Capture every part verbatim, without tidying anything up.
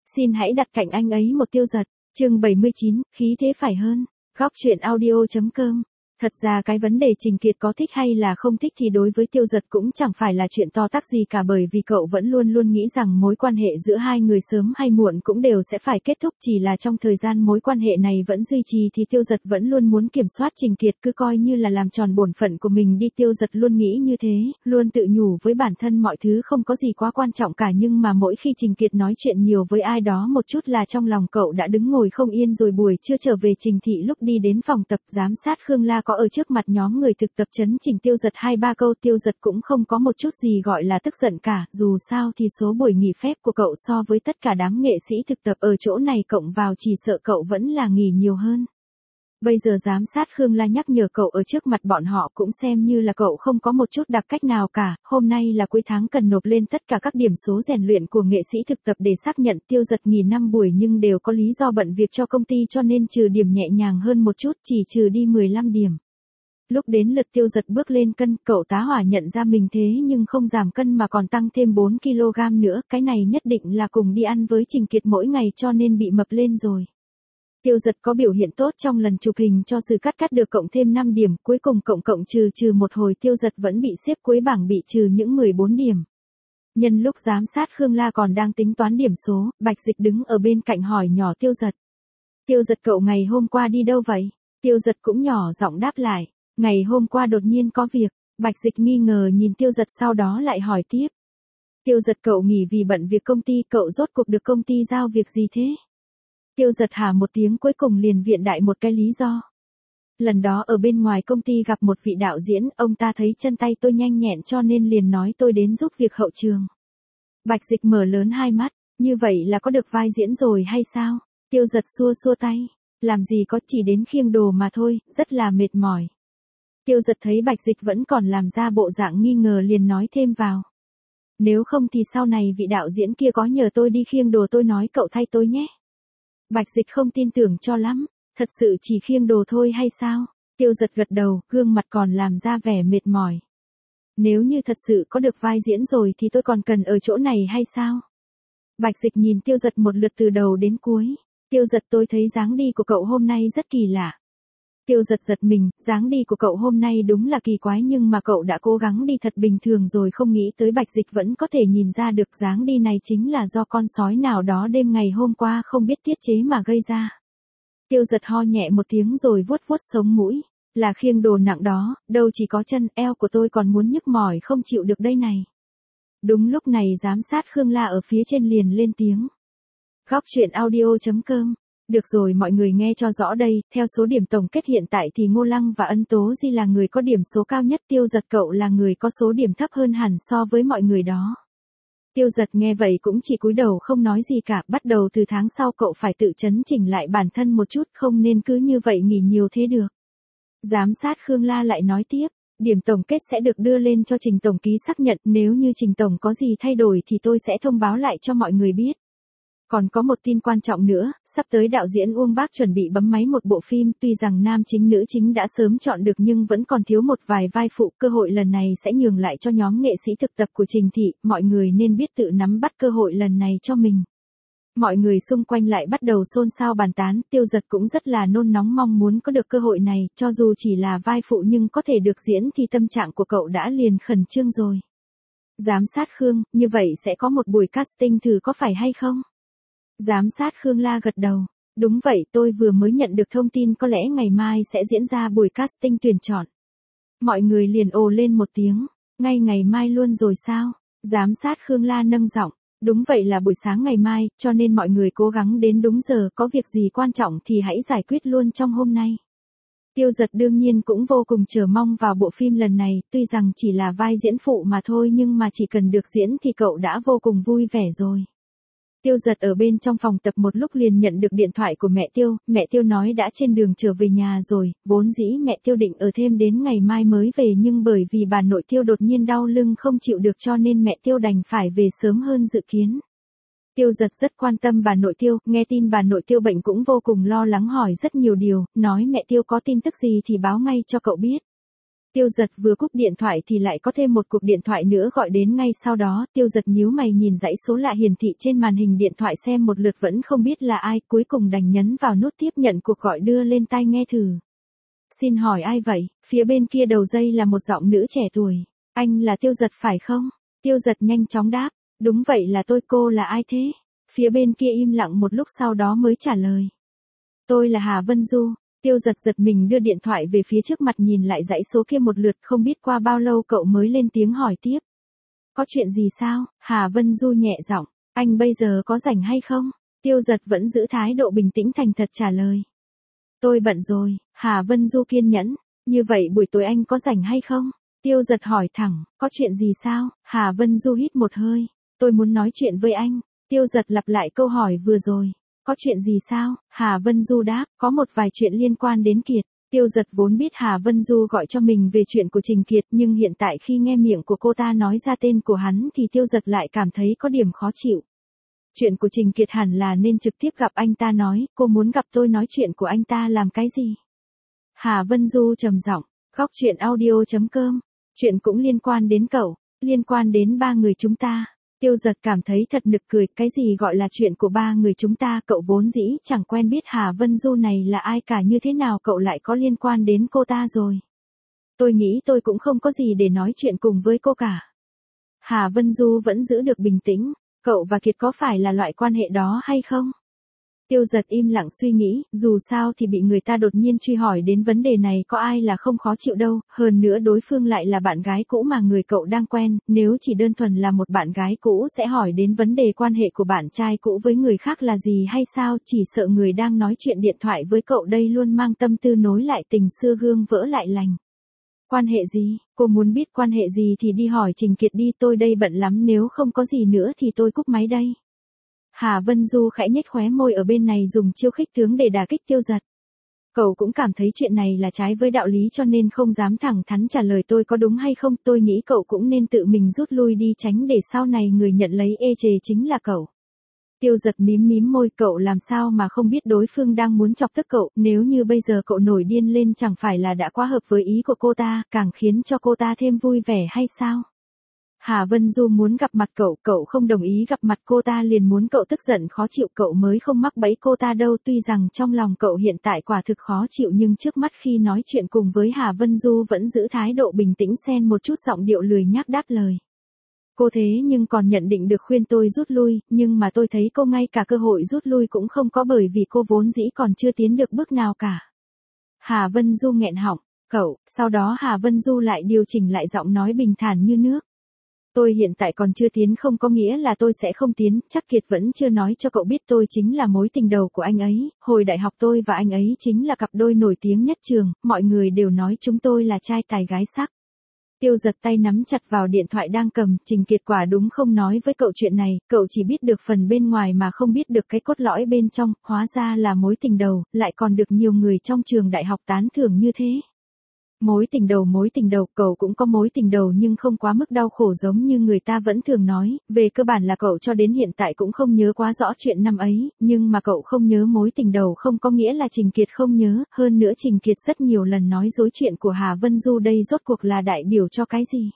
Xin hãy đặt cạnh anh ấy một Tiêu Dật. Chương bảy mươi chín, khí thế phải hơn. Góc truyện audio chấm com. Thật ra cái vấn đề Trình Kiệt có thích hay là không thích thì đối với Tiêu Dật cũng chẳng phải là chuyện to tát gì cả, bởi vì cậu vẫn luôn luôn nghĩ rằng mối quan hệ giữa hai người sớm hay muộn cũng đều sẽ phải kết thúc, chỉ là trong thời gian mối quan hệ này vẫn duy trì thì Tiêu Dật vẫn luôn muốn kiểm soát Trình Kiệt, cứ coi như là làm tròn bổn phận của mình đi. Tiêu Dật luôn nghĩ như thế, luôn tự nhủ với bản thân mọi thứ không có gì quá quan trọng cả, nhưng mà mỗi khi Trình Kiệt nói chuyện nhiều với ai đó một chút là trong lòng cậu đã đứng ngồi không yên rồi. Buổi trưa trở về Trình Thị, lúc đi đến phòng tập giám sát Khương La có ở trước mặt nhóm người thực tập chấn chỉnh Tiêu Dật hai ba câu, Tiêu Dật cũng không có một chút gì gọi là tức giận cả, dù sao thì số buổi nghỉ phép của cậu so với tất cả đám nghệ sĩ thực tập ở chỗ này cộng vào chỉ sợ cậu vẫn là nghỉ nhiều hơn. Bây giờ giám sát Khương La nhắc nhở cậu ở trước mặt bọn họ cũng xem như là cậu không có một chút đặc cách nào cả. Hôm nay là cuối tháng cần nộp lên tất cả các điểm số rèn luyện của nghệ sĩ thực tập để xác nhận. Tiêu Dật nghỉ năm buổi nhưng đều có lý do bận việc cho công ty, cho nên trừ điểm nhẹ nhàng hơn một chút, chỉ trừ đi mười lăm điểm. Lúc đến lượt Tiêu Dật bước lên cân, cậu tá hỏa nhận ra mình thế nhưng không giảm cân mà còn tăng thêm bốn ki lô gam nữa, cái này nhất định là cùng đi ăn với Trình Kiệt mỗi ngày cho nên bị mập lên rồi. Tiêu Dật có biểu hiện tốt trong lần chụp hình cho Sư Cát Cát được cộng thêm năm điểm, cuối cùng cộng cộng trừ trừ một hồi Tiêu Dật vẫn bị xếp cuối bảng, bị trừ những mười bốn điểm. Nhân lúc giám sát Khương La còn đang tính toán điểm số, Bạch Dịch đứng ở bên cạnh hỏi nhỏ Tiêu Dật. Tiêu Dật, cậu ngày hôm qua đi đâu vậy? Tiêu Dật cũng nhỏ giọng đáp lại. Ngày hôm qua đột nhiên có việc. Bạch Dịch nghi ngờ nhìn Tiêu Dật sau đó lại hỏi tiếp. Tiêu Dật, cậu nghỉ vì bận việc công ty, cậu rốt cuộc được công ty giao việc gì thế? Tiêu Dật hả một tiếng, cuối cùng liền viện đại một cái lý do. Lần đó ở bên ngoài công ty gặp một vị đạo diễn, ông ta thấy chân tay tôi nhanh nhẹn cho nên liền nói tôi đến giúp việc hậu trường. Bạch Dịch mở lớn hai mắt, như vậy là có được vai diễn rồi hay sao? Tiêu Dật xua xua tay, làm gì có, chỉ đến khiêng đồ mà thôi, rất là mệt mỏi. Tiêu Dật thấy Bạch Dịch vẫn còn làm ra bộ dạng nghi ngờ liền nói thêm vào. Nếu không thì sau này vị đạo diễn kia có nhờ tôi đi khiêng đồ tôi nói cậu thay tôi nhé. Bạch Dịch không tin tưởng cho lắm, thật sự chỉ khiêng đồ thôi hay sao? Tiêu Dật gật đầu, gương mặt còn làm ra vẻ mệt mỏi. Nếu như thật sự có được vai diễn rồi thì tôi còn cần ở chỗ này hay sao? Bạch Dịch nhìn Tiêu Dật một lượt từ đầu đến cuối. Tiêu Dật, tôi thấy dáng đi của cậu hôm nay rất kỳ lạ. Tiêu Dật giật mình, dáng đi của cậu hôm nay đúng là kỳ quái, nhưng mà cậu đã cố gắng đi thật bình thường rồi, không nghĩ tới Bạch Dịch vẫn có thể nhìn ra được dáng đi này chính là do con sói nào đó đêm ngày hôm qua không biết tiết chế mà gây ra. Tiêu Dật ho nhẹ một tiếng rồi vuốt vuốt sống mũi, là khiêng đồ nặng đó, đâu chỉ có chân, eo của tôi còn muốn nhức mỏi không chịu được đây này. Đúng lúc này giám sát Khương La ở phía trên liền lên tiếng. Góc truyện audio chấm com. Được rồi, mọi người nghe cho rõ đây, theo số điểm tổng kết hiện tại thì Ngô Lăng và Ân Tố Di là người có điểm số cao nhất, Tiêu Dật cậu là người có số điểm thấp hơn hẳn so với mọi người đó. Tiêu Dật nghe vậy cũng chỉ cúi đầu không nói gì cả, bắt đầu từ tháng sau cậu phải tự chấn chỉnh lại bản thân một chút, không nên cứ như vậy nghỉ nhiều thế được. Giám sát Khương La lại nói tiếp, điểm tổng kết sẽ được đưa lên cho Trình tổng ký xác nhận, nếu như Trình tổng có gì thay đổi thì tôi sẽ thông báo lại cho mọi người biết. Còn có một tin quan trọng nữa, sắp tới đạo diễn Uông Bác chuẩn bị bấm máy một bộ phim, tuy rằng nam chính nữ chính đã sớm chọn được nhưng vẫn còn thiếu một vài vai phụ, cơ hội lần này sẽ nhường lại cho nhóm nghệ sĩ thực tập của Trình Thị, mọi người nên biết tự nắm bắt cơ hội lần này cho mình. Mọi người xung quanh lại bắt đầu xôn xao bàn tán, Tiêu Dật cũng rất là nôn nóng mong muốn có được cơ hội này, cho dù chỉ là vai phụ nhưng có thể được diễn thì tâm trạng của cậu đã liền khẩn trương rồi. Giám sát Khương, như vậy sẽ có một buổi casting thử có phải hay không? Giám sát Khương La gật đầu. Đúng vậy, tôi vừa mới nhận được thông tin có lẽ ngày mai sẽ diễn ra buổi casting tuyển chọn. Mọi người liền ồ lên một tiếng. Ngay ngày mai luôn rồi sao? Giám sát Khương La nâng giọng. Đúng vậy, là buổi sáng ngày mai, cho nên mọi người cố gắng đến đúng giờ, có việc gì quan trọng thì hãy giải quyết luôn trong hôm nay. Tiêu Dật đương nhiên cũng vô cùng chờ mong vào bộ phim lần này, tuy rằng chỉ là vai diễn phụ mà thôi nhưng mà chỉ cần được diễn thì cậu đã vô cùng vui vẻ rồi. Tiêu Dật ở bên trong phòng tập một lúc liền nhận được điện thoại của mẹ Tiêu, mẹ Tiêu nói đã trên đường trở về nhà rồi, vốn dĩ mẹ Tiêu định ở thêm đến ngày mai mới về nhưng bởi vì bà nội Tiêu đột nhiên đau lưng không chịu được cho nên mẹ Tiêu đành phải về sớm hơn dự kiến. Tiêu Dật rất quan tâm bà nội Tiêu, nghe tin bà nội Tiêu bệnh cũng vô cùng lo lắng hỏi rất nhiều điều, nói mẹ Tiêu có tin tức gì thì báo ngay cho cậu biết. Tiêu Giật vừa cúp điện thoại thì lại có thêm một cuộc điện thoại nữa gọi đến ngay sau đó, Tiêu Giật nhíu mày nhìn dãy số lạ hiển thị trên màn hình điện thoại xem một lượt vẫn không biết là ai, cuối cùng đành nhấn vào nút tiếp nhận cuộc gọi đưa lên tai nghe thử. Xin hỏi ai vậy? Phía bên kia đầu dây là một giọng nữ trẻ tuổi. Anh là Tiêu Giật phải không? Tiêu Giật nhanh chóng đáp. Đúng vậy là tôi, cô là ai thế? Phía bên kia im lặng một lúc sau đó mới trả lời. Tôi là Hà Vân Du. Tiêu Giật giật mình đưa điện thoại về phía trước mặt nhìn lại dãy số kia một lượt, không biết qua bao lâu cậu mới lên tiếng hỏi tiếp. Có chuyện gì sao? Hà Vân Du nhẹ giọng. Anh bây giờ có rảnh hay không? Tiêu Giật vẫn giữ thái độ bình tĩnh thành thật trả lời. Tôi bận rồi. Hà Vân Du kiên nhẫn. Như vậy buổi tối anh có rảnh hay không? Tiêu Giật hỏi thẳng. Có chuyện gì sao? Hà Vân Du hít một hơi. Tôi muốn nói chuyện với anh. Tiêu Giật lặp lại câu hỏi vừa rồi. Có chuyện gì sao? Hà Vân Du đáp, có một vài chuyện liên quan đến Kiệt. Tiêu Giật vốn biết Hà Vân Du gọi cho mình về chuyện của Trình Kiệt, nhưng hiện tại khi nghe miệng của cô ta nói ra tên của hắn thì Tiêu Giật lại cảm thấy có điểm khó chịu. Chuyện của Trình Kiệt hẳn là nên trực tiếp gặp anh ta nói, cô muốn gặp tôi nói chuyện của anh ta làm cái gì? Hà Vân Du trầm giọng, góc chuyện audio chấm com. Chuyện cũng liên quan đến cậu, liên quan đến ba người chúng ta. Tiêu Giật cảm thấy thật nực cười, cái gì gọi là chuyện của ba người chúng ta, cậu vốn dĩ chẳng quen biết Hà Vân Du này là ai cả, như thế nào cậu lại có liên quan đến cô ta rồi. Tôi nghĩ tôi cũng không có gì để nói chuyện cùng với cô cả. Hà Vân Du vẫn giữ được bình tĩnh, cậu và Kiệt có phải là loại quan hệ đó hay không? Tiêu Giật im lặng suy nghĩ, dù sao thì bị người ta đột nhiên truy hỏi đến vấn đề này có ai là không khó chịu đâu, hơn nữa đối phương lại là bạn gái cũ mà người cậu đang quen, nếu chỉ đơn thuần là một bạn gái cũ sẽ hỏi đến vấn đề quan hệ của bạn trai cũ với người khác là gì hay sao, chỉ sợ người đang nói chuyện điện thoại với cậu đây luôn mang tâm tư nối lại tình xưa gương vỡ lại lành. Quan hệ gì? Cô muốn biết quan hệ gì thì đi hỏi Trình Kiệt đi, tôi đây bận lắm, nếu không có gì nữa thì tôi cúp máy đây. Hà Vân Du khẽ nhếch khóe môi ở bên này dùng chiêu khích tướng để đả kích Tiêu Giật. Cậu cũng cảm thấy chuyện này là trái với đạo lý cho nên không dám thẳng thắn trả lời tôi có đúng hay không, tôi nghĩ cậu cũng nên tự mình rút lui đi tránh để sau này người nhận lấy ê chề chính là cậu. Tiêu Giật mím mím môi, cậu làm sao mà không biết đối phương đang muốn chọc tức cậu, nếu như bây giờ cậu nổi điên lên chẳng phải là đã quá hợp với ý của cô ta, càng khiến cho cô ta thêm vui vẻ hay sao? Hà Vân Du muốn gặp mặt cậu, cậu không đồng ý gặp mặt cô ta liền muốn cậu tức giận khó chịu, cậu mới không mắc bẫy cô ta đâu, tuy rằng trong lòng cậu hiện tại quả thực khó chịu nhưng trước mắt khi nói chuyện cùng với Hà Vân Du vẫn giữ thái độ bình tĩnh xen một chút giọng điệu lười nhác đáp lời. Cô thế nhưng còn nhận định được khuyên tôi rút lui, nhưng mà tôi thấy cô ngay cả cơ hội rút lui cũng không có bởi vì cô vốn dĩ còn chưa tiến được bước nào cả. Hà Vân Du nghẹn họng, cậu, sau đó Hà Vân Du lại điều chỉnh lại giọng nói bình thản như nước. Tôi hiện tại còn chưa tiến không có nghĩa là tôi sẽ không tiến, chắc Kiệt vẫn chưa nói cho cậu biết tôi chính là mối tình đầu của anh ấy, hồi đại học tôi và anh ấy chính là cặp đôi nổi tiếng nhất trường, mọi người đều nói chúng tôi là trai tài gái sắc. Tiêu Giật tay nắm chặt vào điện thoại đang cầm, Trình Kiệt quả đúng không nói với cậu chuyện này, cậu chỉ biết được phần bên ngoài mà không biết được cái cốt lõi bên trong, hóa ra là mối tình đầu, lại còn được nhiều người trong trường đại học tán thưởng như thế. Mối tình đầu mối tình đầu, cậu cũng có mối tình đầu nhưng không quá mức đau khổ giống như người ta vẫn thường nói, về cơ bản là cậu cho đến hiện tại cũng không nhớ quá rõ chuyện năm ấy, nhưng mà cậu không nhớ mối tình đầu không có nghĩa là Trình Kiệt không nhớ, hơn nữa Trình Kiệt rất nhiều lần nói dối chuyện của Hà Vân Du đây rốt cuộc là đại biểu cho cái gì.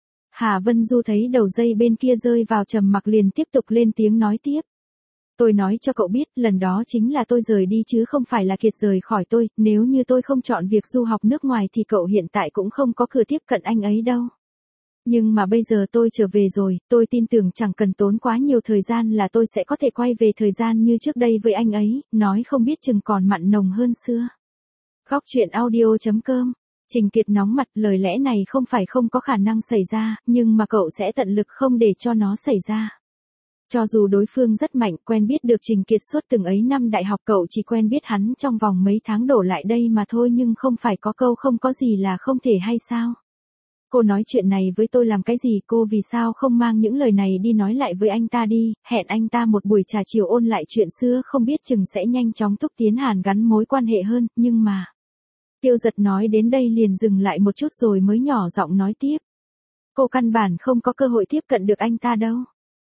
Hà Vân Du thấy đầu dây bên kia rơi vào trầm mặc liền tiếp tục lên tiếng nói tiếp. Tôi nói cho cậu biết, lần đó chính là tôi rời đi chứ không phải là Kiệt rời khỏi tôi, nếu như tôi không chọn việc du học nước ngoài thì cậu hiện tại cũng không có cửa tiếp cận anh ấy đâu. Nhưng mà bây giờ tôi trở về rồi, tôi tin tưởng chẳng cần tốn quá nhiều thời gian là tôi sẽ có thể quay về thời gian như trước đây với anh ấy, nói không biết chừng còn mặn nồng hơn xưa. Góc chuyện audio chấm com. Trình Kiệt nóng mặt, lời lẽ này không phải không có khả năng xảy ra, nhưng mà cậu sẽ tận lực không để cho nó xảy ra. Cho dù đối phương rất mạnh, quen biết được Trình Kiệt suốt từng ấy năm đại học, cậu chỉ quen biết hắn trong vòng mấy tháng đổ lại đây mà thôi, nhưng không phải có câu không có gì là không thể hay sao? Cô nói chuyện này với tôi làm cái gì, cô vì sao không mang những lời này đi nói lại với anh ta đi, hẹn anh ta một buổi trà chiều ôn lại chuyện xưa, không biết chừng sẽ nhanh chóng thúc tiến hàn gắn mối quan hệ hơn, nhưng mà... Tiêu Giật nói đến đây liền dừng lại một chút rồi mới nhỏ giọng nói tiếp. Cô căn bản không có cơ hội tiếp cận được anh ta đâu.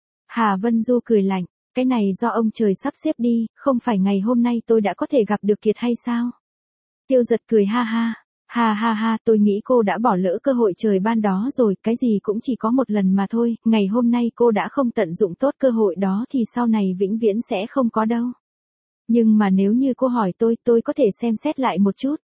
Hà Vân Du cười lạnh, cái này do ông trời sắp xếp đi, không phải ngày hôm nay tôi đã có thể gặp được Kiệt hay sao? Tiêu Giật cười ha ha, Ha ha ha, tôi nghĩ cô đã bỏ lỡ cơ hội trời ban đó rồi, cái gì cũng chỉ có một lần mà thôi, ngày hôm nay cô đã không tận dụng tốt cơ hội đó thì sau này vĩnh viễn sẽ không có đâu. Nhưng mà nếu như cô hỏi tôi, tôi có thể xem xét lại một chút.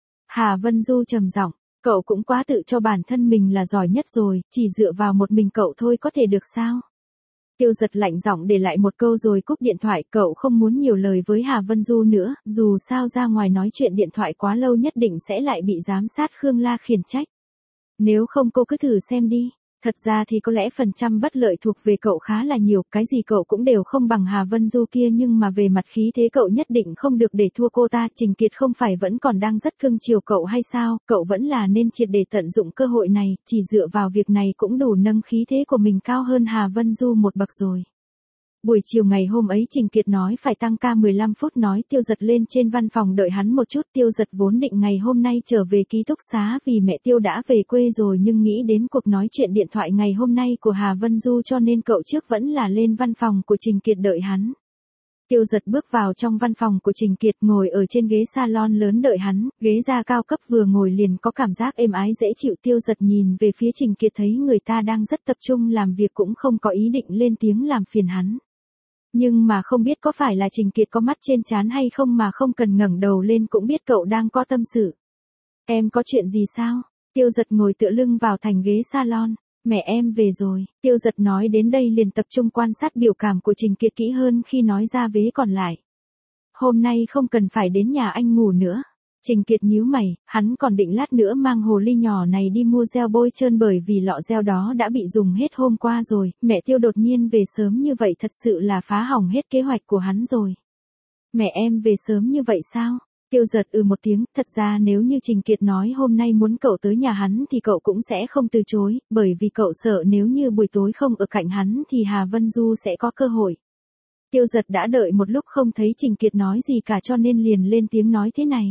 Hà Vân Du trầm giọng, cậu cũng quá tự cho bản thân mình là giỏi nhất rồi, chỉ dựa vào một mình cậu thôi có thể được sao? Tiêu Giật lạnh giọng để lại một câu rồi cúp điện thoại, cậu không muốn nhiều lời với Hà Vân Du nữa, dù sao ra ngoài nói chuyện điện thoại quá lâu nhất định sẽ lại bị giám sát Khương La khiển trách. Nếu không cô cứ thử xem đi. Thật ra thì có lẽ phần trăm bất lợi thuộc về cậu khá là nhiều, cái gì cậu cũng đều không bằng Hà Vân Du kia, nhưng mà về mặt khí thế cậu nhất định không được để thua cô ta. Trình Kiệt không phải vẫn còn đang rất cưng chiều cậu hay sao, cậu vẫn là nên triệt để tận dụng cơ hội này, chỉ dựa vào việc này cũng đủ nâng khí thế của mình cao hơn Hà Vân Du một bậc rồi. Buổi chiều ngày hôm ấy Trình Kiệt nói phải tăng ca mười lăm phút, nói Tiêu Giật lên trên văn phòng đợi hắn một chút. Tiêu Giật vốn định ngày hôm nay trở về ký túc xá vì mẹ Tiêu đã về quê rồi, nhưng nghĩ đến cuộc nói chuyện điện thoại ngày hôm nay của Hà Vân Du cho nên cậu trước vẫn là lên văn phòng của Trình Kiệt đợi hắn. Tiêu Giật bước vào trong văn phòng của Trình Kiệt, ngồi ở trên ghế salon lớn đợi hắn, ghế da cao cấp vừa ngồi liền có cảm giác êm ái dễ chịu. Tiêu Giật nhìn về phía Trình Kiệt thấy người ta đang rất tập trung làm việc cũng không có ý định lên tiếng làm phiền hắn. Nhưng mà không biết có phải là Trình Kiệt có mắt trên trán hay không mà không cần ngẩng đầu lên cũng biết cậu đang có tâm sự. Em có chuyện gì sao? Tiêu Giật ngồi tựa lưng vào thành ghế salon. Mẹ em về rồi. Tiêu Giật nói đến đây liền tập trung quan sát biểu cảm của Trình Kiệt kỹ hơn khi nói ra vế còn lại. Hôm nay không cần phải đến nhà anh ngủ nữa. Trình Kiệt nhíu mày, hắn còn định lát nữa mang hồ ly nhỏ này đi mua gel bôi trơn bởi vì lọ gel đó đã bị dùng hết hôm qua rồi. Mẹ Tiêu đột nhiên về sớm như vậy thật sự là phá hỏng hết kế hoạch của hắn rồi. Mẹ em về sớm như vậy sao? Tiêu Giật ừ một tiếng, thật ra nếu như Trình Kiệt nói hôm nay muốn cậu tới nhà hắn thì cậu cũng sẽ không từ chối, bởi vì cậu sợ nếu như buổi tối không ở cạnh hắn thì Hà Vân Du sẽ có cơ hội. Tiêu Giật đã đợi một lúc không thấy Trình Kiệt nói gì cả cho nên liền lên tiếng nói thế này.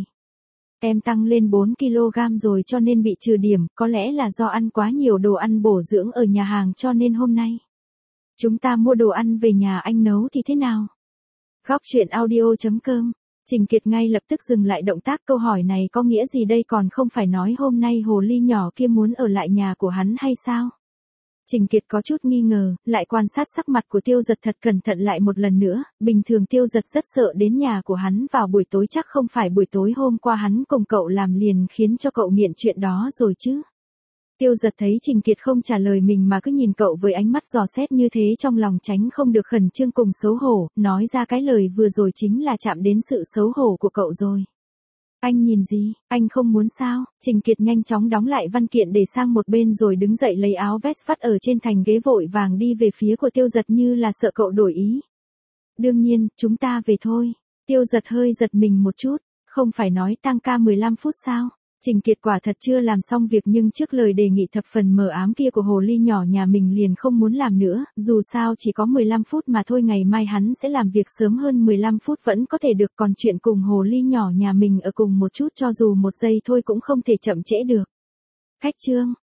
Em tăng lên bốn ki lô gam rồi cho nên bị trừ điểm, có lẽ là do ăn quá nhiều đồ ăn bổ dưỡng ở nhà hàng cho nên hôm nay chúng ta mua đồ ăn về nhà anh nấu thì thế nào? Góc truyện audio chấm com. Trình Kiệt ngay lập tức dừng lại động tác, câu hỏi này có nghĩa gì đây, còn không phải nói hôm nay hồ ly nhỏ kia muốn ở lại nhà của hắn hay sao? Trình Kiệt có chút nghi ngờ, lại quan sát sắc mặt của Tiêu Giật thật cẩn thận lại một lần nữa, bình thường Tiêu Giật rất sợ đến nhà của hắn vào buổi tối, chắc không phải buổi tối hôm qua hắn cùng cậu làm liền khiến cho cậu nghiện chuyện đó rồi chứ. Tiêu Giật thấy Trình Kiệt không trả lời mình mà cứ nhìn cậu với ánh mắt dò xét như thế, trong lòng tránh không được khẩn trương cùng xấu hổ, nói ra cái lời vừa rồi chính là chạm đến sự xấu hổ của cậu rồi. Anh nhìn gì, anh không muốn sao? Trình Kiệt nhanh chóng đóng lại văn kiện để sang một bên rồi đứng dậy lấy áo vest vắt ở trên thành ghế vội vàng đi về phía của Tiêu Giật như là sợ cậu đổi ý. Đương nhiên, chúng ta về thôi. Tiêu Giật hơi giật mình một chút, không phải nói tăng ca mười lăm phút sao? Trình Kiệt quả thật chưa làm xong việc nhưng trước lời đề nghị thập phần mờ ám kia của hồ ly nhỏ nhà mình liền không muốn làm nữa, dù sao chỉ có mười lăm phút mà thôi, ngày mai hắn sẽ làm việc sớm hơn mười lăm phút vẫn có thể được, còn chuyện cùng hồ ly nhỏ nhà mình ở cùng một chút cho dù một giây thôi cũng không thể chậm trễ được. Khách trương,